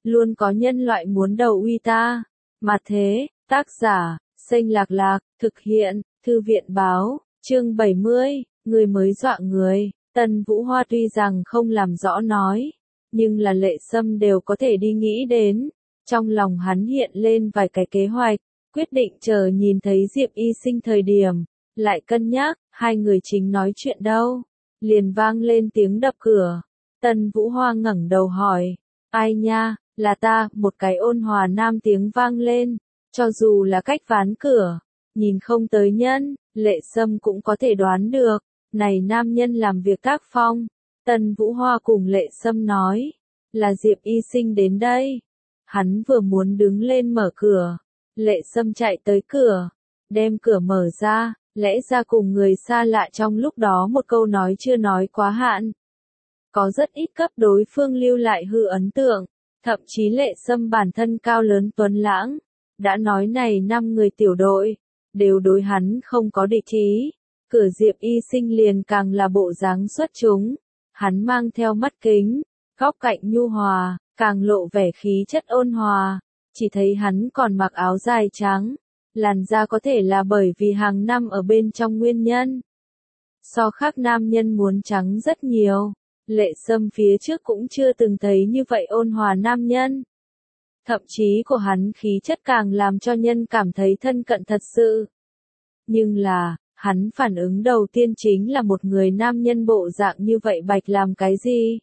luôn có nhân loại muốn đầu uy ta. Mà thế, tác giả, Xanh Lạc Lạc, thực hiện, Thư viện báo, chương 70, người mới dọa người. Tân Vũ Hoa tuy rằng không làm rõ nói, nhưng là Lệ Sâm đều có thể đi nghĩ đến. Trong lòng hắn hiện lên vài cái kế hoạch, quyết định chờ nhìn thấy Diệp Y Sinh thời điểm, lại cân nhắc, hai người chính nói chuyện đâu. Liền vang lên tiếng đập cửa. Tân Vũ Hoa ngẩng đầu hỏi, ai nha, là ta, một cái ôn hòa nam tiếng vang lên, cho dù là cách ván cửa, nhìn không tới nhân, Lệ Sâm cũng có thể đoán được, này nam nhân làm việc tác phong. Tân Vũ Hoa cùng Lệ Sâm nói, là Diệp Y Sinh đến đây. Hắn vừa muốn đứng lên mở cửa, Lệ Sâm chạy tới cửa, đem cửa mở ra, lẽ ra cùng người xa lạ trong lúc đó một câu nói chưa nói quá hạn. Có rất ít cấp đối phương lưu lại hư ấn tượng, thậm chí Lệ Sâm bản thân cao lớn tuấn lãng, đã nói này 5 người tiểu đội, đều đối hắn không có địch ý. Cửa Diệp Y Sinh liền càng là bộ dáng xuất chúng, hắn mang theo mắt kính, góc cạnh nhu hòa, càng lộ vẻ khí chất ôn hòa, chỉ thấy hắn còn mặc áo dài trắng, làn da có thể là bởi vì hàng năm ở bên trong nguyên nhân. So khác nam nhân muốn trắng rất nhiều, Lệ Sâm phía trước cũng chưa từng thấy như vậy ôn hòa nam nhân. Thậm chí của hắn khí chất càng làm cho nhân cảm thấy thân cận thật sự. Nhưng là, hắn phản ứng đầu tiên chính là một người nam nhân bộ dạng như vậy bạch làm cái gì?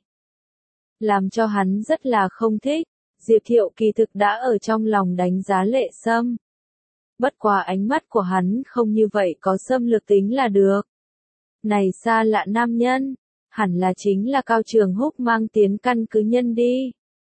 Làm cho hắn rất là không thích. Diệp Thiệu kỳ thực đã ở trong lòng đánh giá Lệ Sâm. Bất quá ánh mắt của hắn không như vậy có xâm lược tính là được. Này xa lạ nam nhân, hẳn là chính là Cao Trường Húc mang tiến căn cứ nhân đi.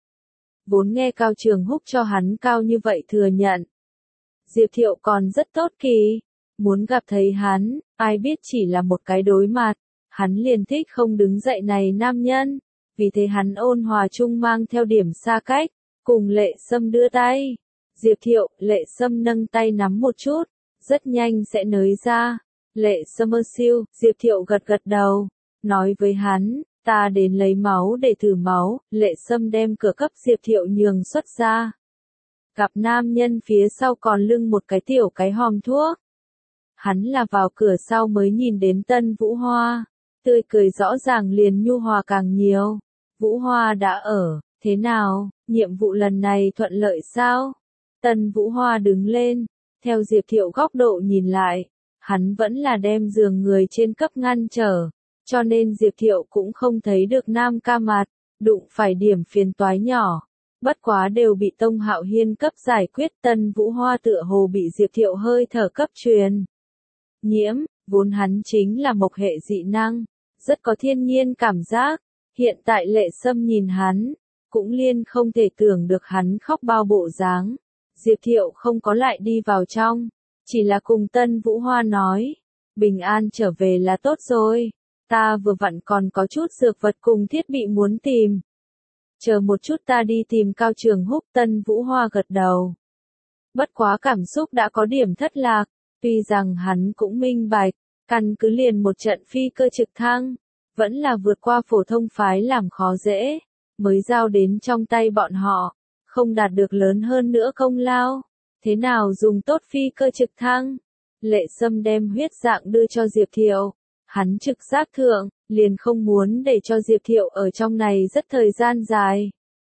Vốn nghe Cao Trường Húc cho hắn cao như vậy thừa nhận. Diệp Thiệu còn rất tốt kỳ, muốn gặp thấy hắn, ai biết chỉ là một cái đối mặt, hắn liền thích không đứng dậy này nam nhân, vì thế hắn ôn hòa chung mang theo điểm xa cách, cùng Lệ Sâm đưa tay. Diệp Thiệu, Lệ Sâm nâng tay nắm một chút, rất nhanh sẽ nới ra. Lệ Sâm ơ siêu, Diệp Thiệu gật gật đầu, nói với hắn, ta đến lấy máu để thử máu. Lệ Sâm đem cửa cấp Diệp Thiệu nhường xuất ra. Gặp nam nhân phía sau còn lưng một cái tiểu cái hòm thuốc. Hắn là vào cửa sau mới nhìn đến Tân Vũ Hoa, tươi cười rõ ràng liền nhu hòa càng nhiều. Vũ Hoa đã ở, thế nào, nhiệm vụ lần này thuận lợi sao? Tân Vũ Hoa đứng lên, theo Diệp Thiệu góc độ nhìn lại, hắn vẫn là đem giường người trên cấp ngăn trở, cho nên Diệp Thiệu cũng không thấy được nam ca mặt, đụng phải điểm phiền toái nhỏ. Bất quá đều bị Tông Hạo Hiên cấp giải quyết. Tân Vũ Hoa tựa hồ bị Diệp Thiệu hơi thở cấp truyền nhiễm, vốn hắn chính là mộc hệ dị năng, rất có thiên nhiên cảm giác. Hiện tại Lệ Sâm nhìn hắn, cũng liên không thể tưởng được hắn khóc bao bộ dáng. Diệp Thiệu không có lại đi vào trong, chỉ là cùng Tân Vũ Hoa nói, bình an trở về là tốt rồi, ta vừa vặn còn có chút dược vật cùng thiết bị muốn tìm. Chờ một chút ta đi tìm Cao Trường Húc. Tân Vũ Hoa gật đầu. Bất quá cảm xúc đã có điểm thất lạc, tuy rằng hắn cũng minh bạch, căn cứ liền một trận phi cơ trực thăng, vẫn là vượt qua phổ thông phái làm khó dễ, mới giao đến trong tay bọn họ, không đạt được lớn hơn nữa công lao. Thế nào dùng tốt phi cơ trực thăng? Lệ Sâm đem huyết dạng đưa cho Diệp Thiệu, hắn trực giác thượng, liền không muốn để cho Diệp Thiệu ở trong này rất thời gian dài.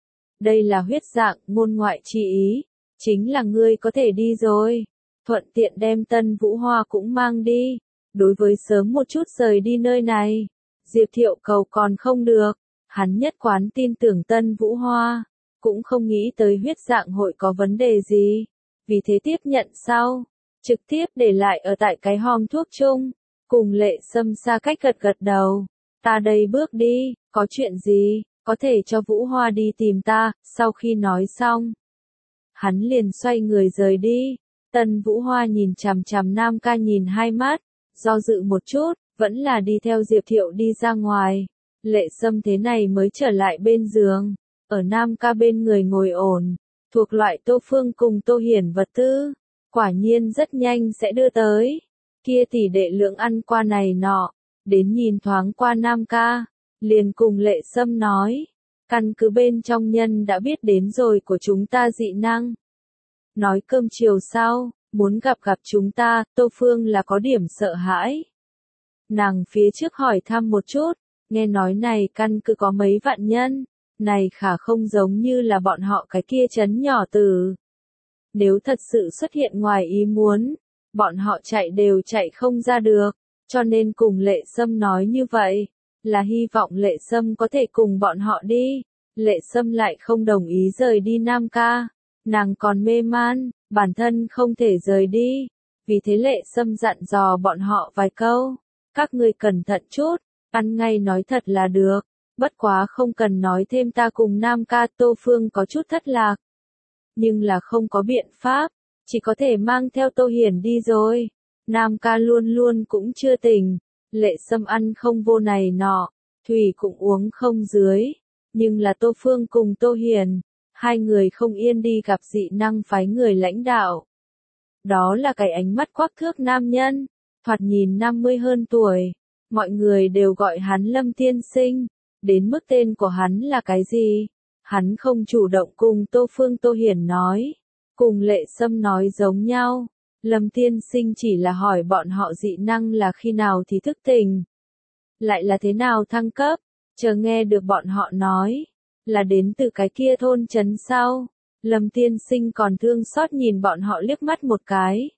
Đây là huyết dạng, ngôn ngoại chi ý, chính là ngươi có thể đi rồi. Thuận tiện đem Tân Vũ Hoa cũng mang đi. Đối với sớm một chút rời đi nơi này, Diệp Thiệu cầu còn không được, hắn nhất quán tin tưởng Tân Vũ Hoa, cũng không nghĩ tới huyết dạng hội có vấn đề gì, vì thế tiếp nhận sau, trực tiếp để lại ở tại cái hòm thuốc chung, cùng Lệ Sâm xa cách gật gật đầu, ta đây bước đi, có chuyện gì, có thể cho Vũ Hoa đi tìm ta. Sau khi nói xong, hắn liền xoay người rời đi. Tân Vũ Hoa nhìn chằm chằm nam ca nhìn hai mắt, do dự một chút, vẫn là đi theo Diệp Thiệu đi ra ngoài. Lệ Sâm thế này mới trở lại bên giường, ở nam ca bên người ngồi ổn, thuộc loại Tô Phương cùng Tô Hiển vật tư, quả nhiên rất nhanh sẽ đưa tới. Kia tỷ đệ lượng ăn qua này nọ, đến nhìn thoáng qua nam ca, liền cùng Lệ Sâm nói, Căn cứ bên trong nhân đã biết đến rồi của chúng ta dị năng. Nói cơm chiều sau, muốn gặp chúng ta, Tô Phương là có điểm sợ hãi. Nàng phía trước hỏi thăm một chút, nghe nói này căn cứ có mấy vạn nhân, này khả không giống như là bọn họ cái kia trấn nhỏ tử. Nếu thật sự xuất hiện ngoài ý muốn, bọn họ chạy đều chạy không ra được, cho nên cùng Lệ Sâm nói như vậy, là hy vọng Lệ Sâm có thể cùng bọn họ đi. Lệ Sâm lại không đồng ý rời đi Nam Ca, nàng còn mê man, bản thân không thể rời đi, vì thế Lệ Sâm dặn dò bọn họ vài câu, các ngươi cẩn thận chút, ăn ngay nói thật là được, bất quá không cần nói thêm ta cùng Nam Ca. Tô Phương có chút thất lạc, nhưng là không có biện pháp, chỉ có thể mang theo Tô Hiển đi rồi. Nam Ca luôn luôn cũng chưa tỉnh, Lệ Sâm ăn không vô này nọ, thủy cũng uống không dưới, nhưng là Tô Phương cùng Tô Hiển, hai người không yên đi gặp dị năng phái người lãnh đạo. Đó là cái ánh mắt quắc thước nam nhân, thoạt nhìn 50 hơn tuổi, mọi người đều gọi hắn Lâm Tiên Sinh, đến mức tên của hắn là cái gì? Hắn không chủ động cùng Tô Phương Tô Hiển nói, cùng Lệ Sâm nói giống nhau. Lâm Tiên Sinh chỉ là hỏi bọn họ dị năng là khi nào thì thức tỉnh, lại là thế nào thăng cấp, chờ nghe được bọn họ nói, là đến từ cái kia thôn trấn sau. Lâm Tiên Sinh còn thương xót nhìn bọn họ liếc mắt một cái.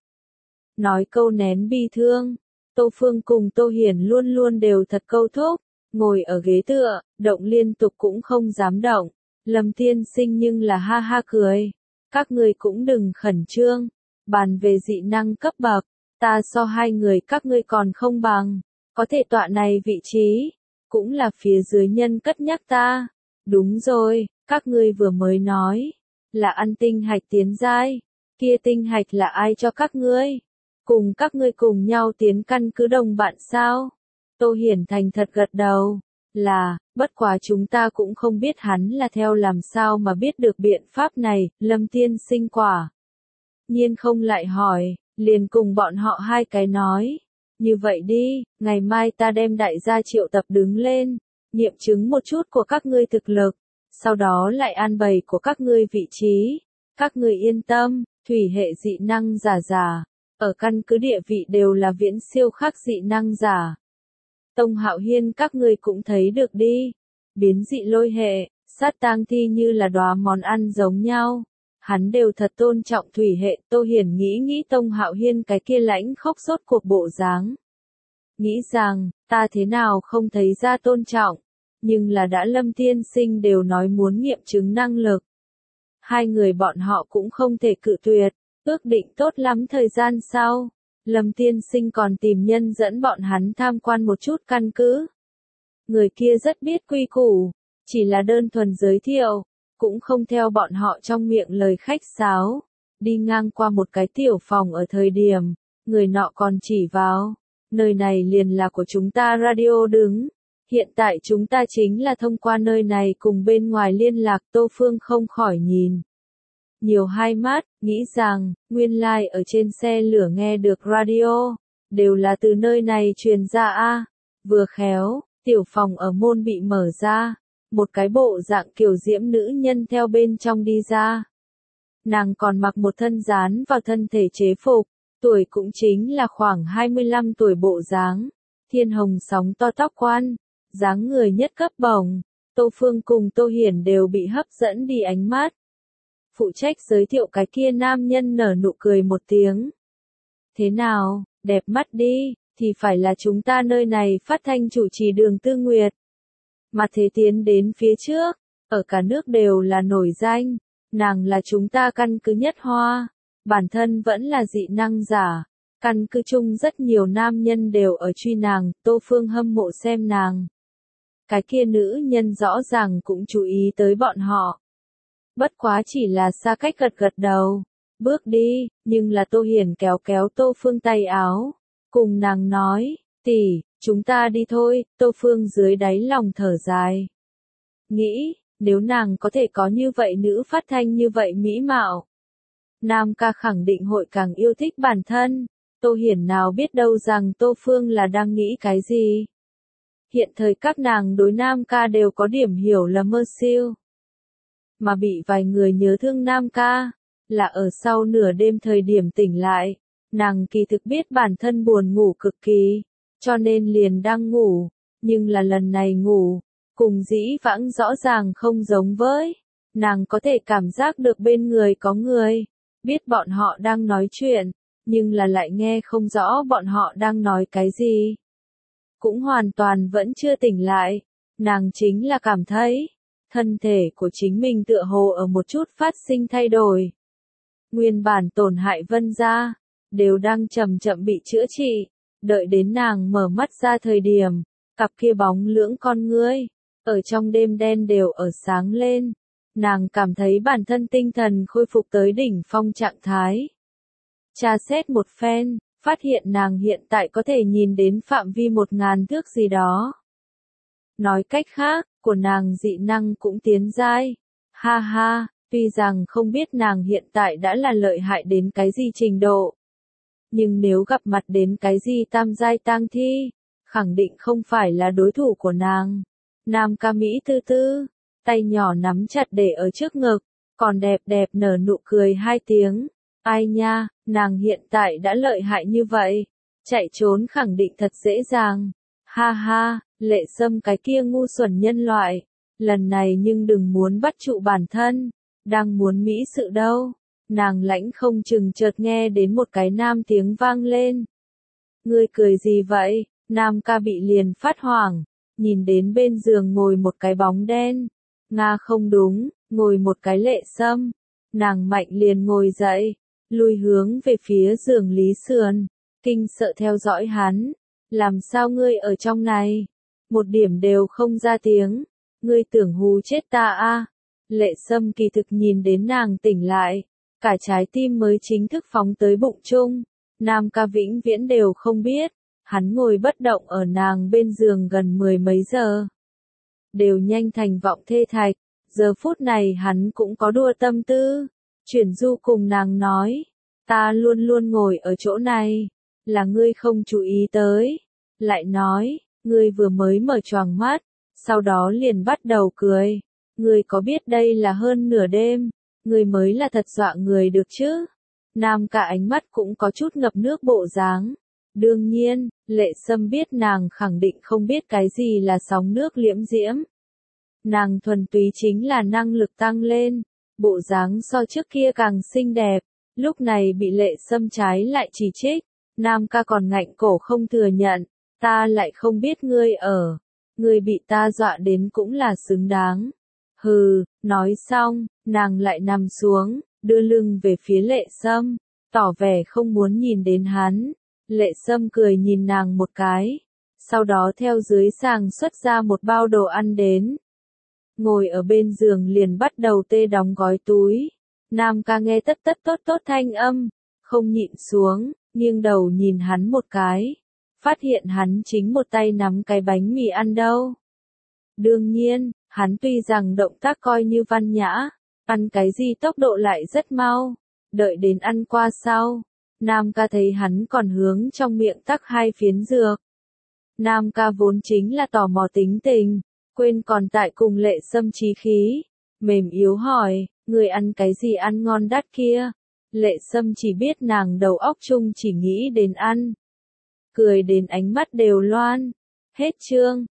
Nói câu nén bi thương, Tô Phương cùng Tô Hiển luôn luôn đều thật câu thúc, ngồi ở ghế tựa, động liên tục cũng không dám động. Lâm Tiên Sinh nhưng là ha ha cười, các ngươi cũng đừng khẩn trương, bàn về dị năng cấp bậc, ta so hai người các ngươi còn không bằng, có thể tọa này vị trí, cũng là phía dưới nhân cất nhắc ta. Đúng rồi, các ngươi vừa mới nói, là ăn tinh hạch tiến giai, kia tinh hạch là ai cho các ngươi? Cùng các ngươi cùng nhau tiến căn cứ đồng bạn sao? Tô Hiển thành thật gật đầu, là, bất quá chúng ta cũng không biết hắn là theo làm sao mà biết được biện pháp này. Lâm Tiên Sinh quả nhiên không lại hỏi, liền cùng bọn họ hai cái nói, như vậy đi, ngày mai ta đem đại gia triệu tập đứng lên, nghiệm chứng một chút của các ngươi thực lực, sau đó lại an bày của các ngươi vị trí. Các ngươi yên tâm, thủy hệ dị năng giả, ở căn cứ địa vị đều là viễn siêu khắc dị năng giả. Tông Hạo Hiên các ngươi cũng thấy được đi, biến dị lôi hệ, sát tang thi như là đóa món ăn giống nhau. Hắn đều thật tôn trọng thủy hệ. Tô Hiển nghĩ Tông Hạo Hiên cái kia lãnh khốc sốt cuộc bộ dáng. Nghĩ rằng, ta thế nào không thấy ra tôn trọng, nhưng là đã Lâm Tiên Sinh đều nói muốn nghiệm chứng năng lực. Hai người bọn họ cũng không thể cự tuyệt, ước định tốt lắm thời gian sau. Lâm Tiên Sinh còn tìm nhân dẫn bọn hắn tham quan một chút căn cứ. Người kia rất biết quy củ, chỉ là đơn thuần giới thiệu, cũng không theo bọn họ trong miệng lời khách sáo. Đi ngang qua một cái tiểu phòng ở thời điểm, người nọ còn chỉ vào, nơi này liền là của chúng ta radio đứng. Hiện tại chúng ta chính là thông qua nơi này cùng bên ngoài liên lạc. Tô Phương không khỏi nhìn nhiều hai mắt, nghĩ rằng, nguyên lai ở trên xe lửa nghe được radio, đều là từ nơi này truyền ra a. Vừa khéo, tiểu phòng ở môn bị mở ra, một cái bộ dạng kiểu diễm nữ nhân theo bên trong đi ra. Nàng còn mặc một thân dán vào thân thể chế phục, tuổi cũng chính là khoảng 25 tuổi bộ dáng, thiên hồng sóng to tóc quan, dáng người nhất cấp bổng. Tô Phương cùng Tô Hiển đều bị hấp dẫn đi ánh mắt. Phụ trách giới thiệu cái kia nam nhân nở nụ cười một tiếng. Thế nào, đẹp mắt đi, thì phải là chúng ta nơi này phát thanh chủ trì Đường Tư Nguyệt. Mà thế tiến đến phía trước, ở cả nước đều là nổi danh, nàng là chúng ta căn cứ nhất hoa, bản thân vẫn là dị năng giả, căn cứ chung rất nhiều nam nhân đều ở truy nàng. Tô Phương hâm mộ xem nàng. Cái kia nữ nhân rõ ràng cũng chú ý tới bọn họ. Bất quá chỉ là xa cách gật đầu, bước đi, nhưng là Tô Hiển kéo Tô Phương tay áo, cùng nàng nói, tỷ, chúng ta đi thôi. Tô Phương dưới đáy lòng thở dài. Nghĩ, nếu nàng có thể có như vậy nữ phát thanh như vậy mỹ mạo, Nam Ca khẳng định hội càng yêu thích bản thân. Tô Hiển nào biết đâu rằng Tô Phương là đang nghĩ cái gì. Hiện thời các nàng đối Nam ca đều có điểm hiểu là mơ siêu. Mà bị vài người nhớ thương Nam ca, là ở sau nửa đêm thời điểm tỉnh lại, nàng kỳ thực biết bản thân buồn ngủ cực kỳ, cho nên liền đang ngủ, nhưng là lần này ngủ, cùng dĩ vãng rõ ràng không giống với, nàng có thể cảm giác được bên người có người, biết bọn họ đang nói chuyện, nhưng là lại nghe không rõ bọn họ đang nói cái gì. Cũng hoàn toàn vẫn chưa tỉnh lại, nàng chính là cảm thấy, thân thể của chính mình tựa hồ ở một chút phát sinh thay đổi. Nguyên bản tổn hại Vân gia, đều đang chậm chậm bị chữa trị, đợi đến nàng mở mắt ra thời điểm, cặp kia bóng lưỡng con ngươi, ở trong đêm đen đều ở sáng lên, nàng cảm thấy bản thân tinh thần khôi phục tới đỉnh phong trạng thái. Tra xét một phen, phát hiện nàng hiện tại có thể nhìn đến phạm vi 1000 thước gì đó. Nói cách khác, của nàng dị năng cũng tiến giai. Ha ha, tuy rằng không biết nàng hiện tại đã là lợi hại đến cái gì trình độ. Nhưng nếu gặp mặt đến cái gì tam giai tang thi, khẳng định không phải là đối thủ của nàng. Nam ca Mỹ tư tư, tay nhỏ nắm chặt để ở trước ngực, còn đẹp đẹp nở nụ cười 2 tiếng. Ai nha, nàng hiện tại đã lợi hại như vậy, chạy trốn khẳng định thật dễ dàng. Ha ha, Lệ Sâm cái kia ngu xuẩn nhân loại, lần này nhưng đừng muốn bắt trụ bản thân, đang muốn mỹ sự đâu. Nàng lãnh không chừng chợt nghe đến một cái nam tiếng vang lên. Ngươi cười gì vậy? Nam ca bị liền phát hoảng, nhìn đến bên giường ngồi một cái bóng đen. Nga không đúng, ngồi một cái Lệ Sâm. Nàng mạnh liền ngồi dậy, lùi hướng về phía giường Lý Sườn, kinh sợ theo dõi hắn. Làm sao ngươi ở trong này? Một điểm đều không ra tiếng. Ngươi tưởng hù chết ta a? Lệ Sâm kỳ thực nhìn đến nàng tỉnh lại, cả trái tim mới chính thức phóng tới bụng chung. Nam ca vĩnh viễn đều không biết, hắn ngồi bất động ở nàng bên giường gần 10 mấy giờ. Đều nhanh thành vọng thê thạch, giờ phút này hắn cũng có đua tâm tư. Chuyển du cùng nàng nói, ta luôn luôn ngồi ở chỗ này, là ngươi không chú ý tới. Lại nói, ngươi vừa mới mở choàng mắt, sau đó liền bắt đầu cười. Ngươi có biết đây là hơn nửa đêm, ngươi mới là thật dọa người được chứ. Nam ca ánh mắt cũng có chút ngập nước bộ dáng. Đương nhiên, Lệ Sâm biết nàng khẳng định không biết cái gì là sóng nước liễm diễm. Nàng thuần túy chính là năng lực tăng lên, bộ dáng so trước kia càng xinh đẹp, lúc này bị Lệ Sâm trái lại chỉ trích. Nam ca còn ngạnh cổ không thừa nhận, ta lại không biết ngươi bị ta dọa đến cũng là xứng đáng. Hừ, nói xong, nàng lại nằm xuống, đưa lưng về phía Lệ Sâm, tỏ vẻ không muốn nhìn đến hắn. Lệ Sâm cười nhìn nàng một cái, sau đó theo dưới sàng xuất ra một bao đồ ăn đến. Ngồi ở bên giường liền bắt đầu tê đóng gói túi. Nam ca nghe tất tất tốt tốt thanh âm, không nhịn xuống, nghiêng đầu nhìn hắn một cái, phát hiện hắn chính một tay nắm cái bánh mì ăn đâu. Đương nhiên, hắn tuy rằng động tác coi như văn nhã, ăn cái gì tốc độ lại rất mau, đợi đến ăn qua sau, Nam ca thấy hắn còn hướng trong miệng tắc 2 phiến dược. Nam ca vốn chính là tò mò tính tình, quên còn tại cùng Lệ Sâm chí khí, mềm yếu hỏi, người ăn cái gì ăn ngon đắt kia? Lệ Sâm chỉ biết nàng đầu óc chung chỉ nghĩ đến ăn. Cười đến ánh mắt đều loan. Hết chương.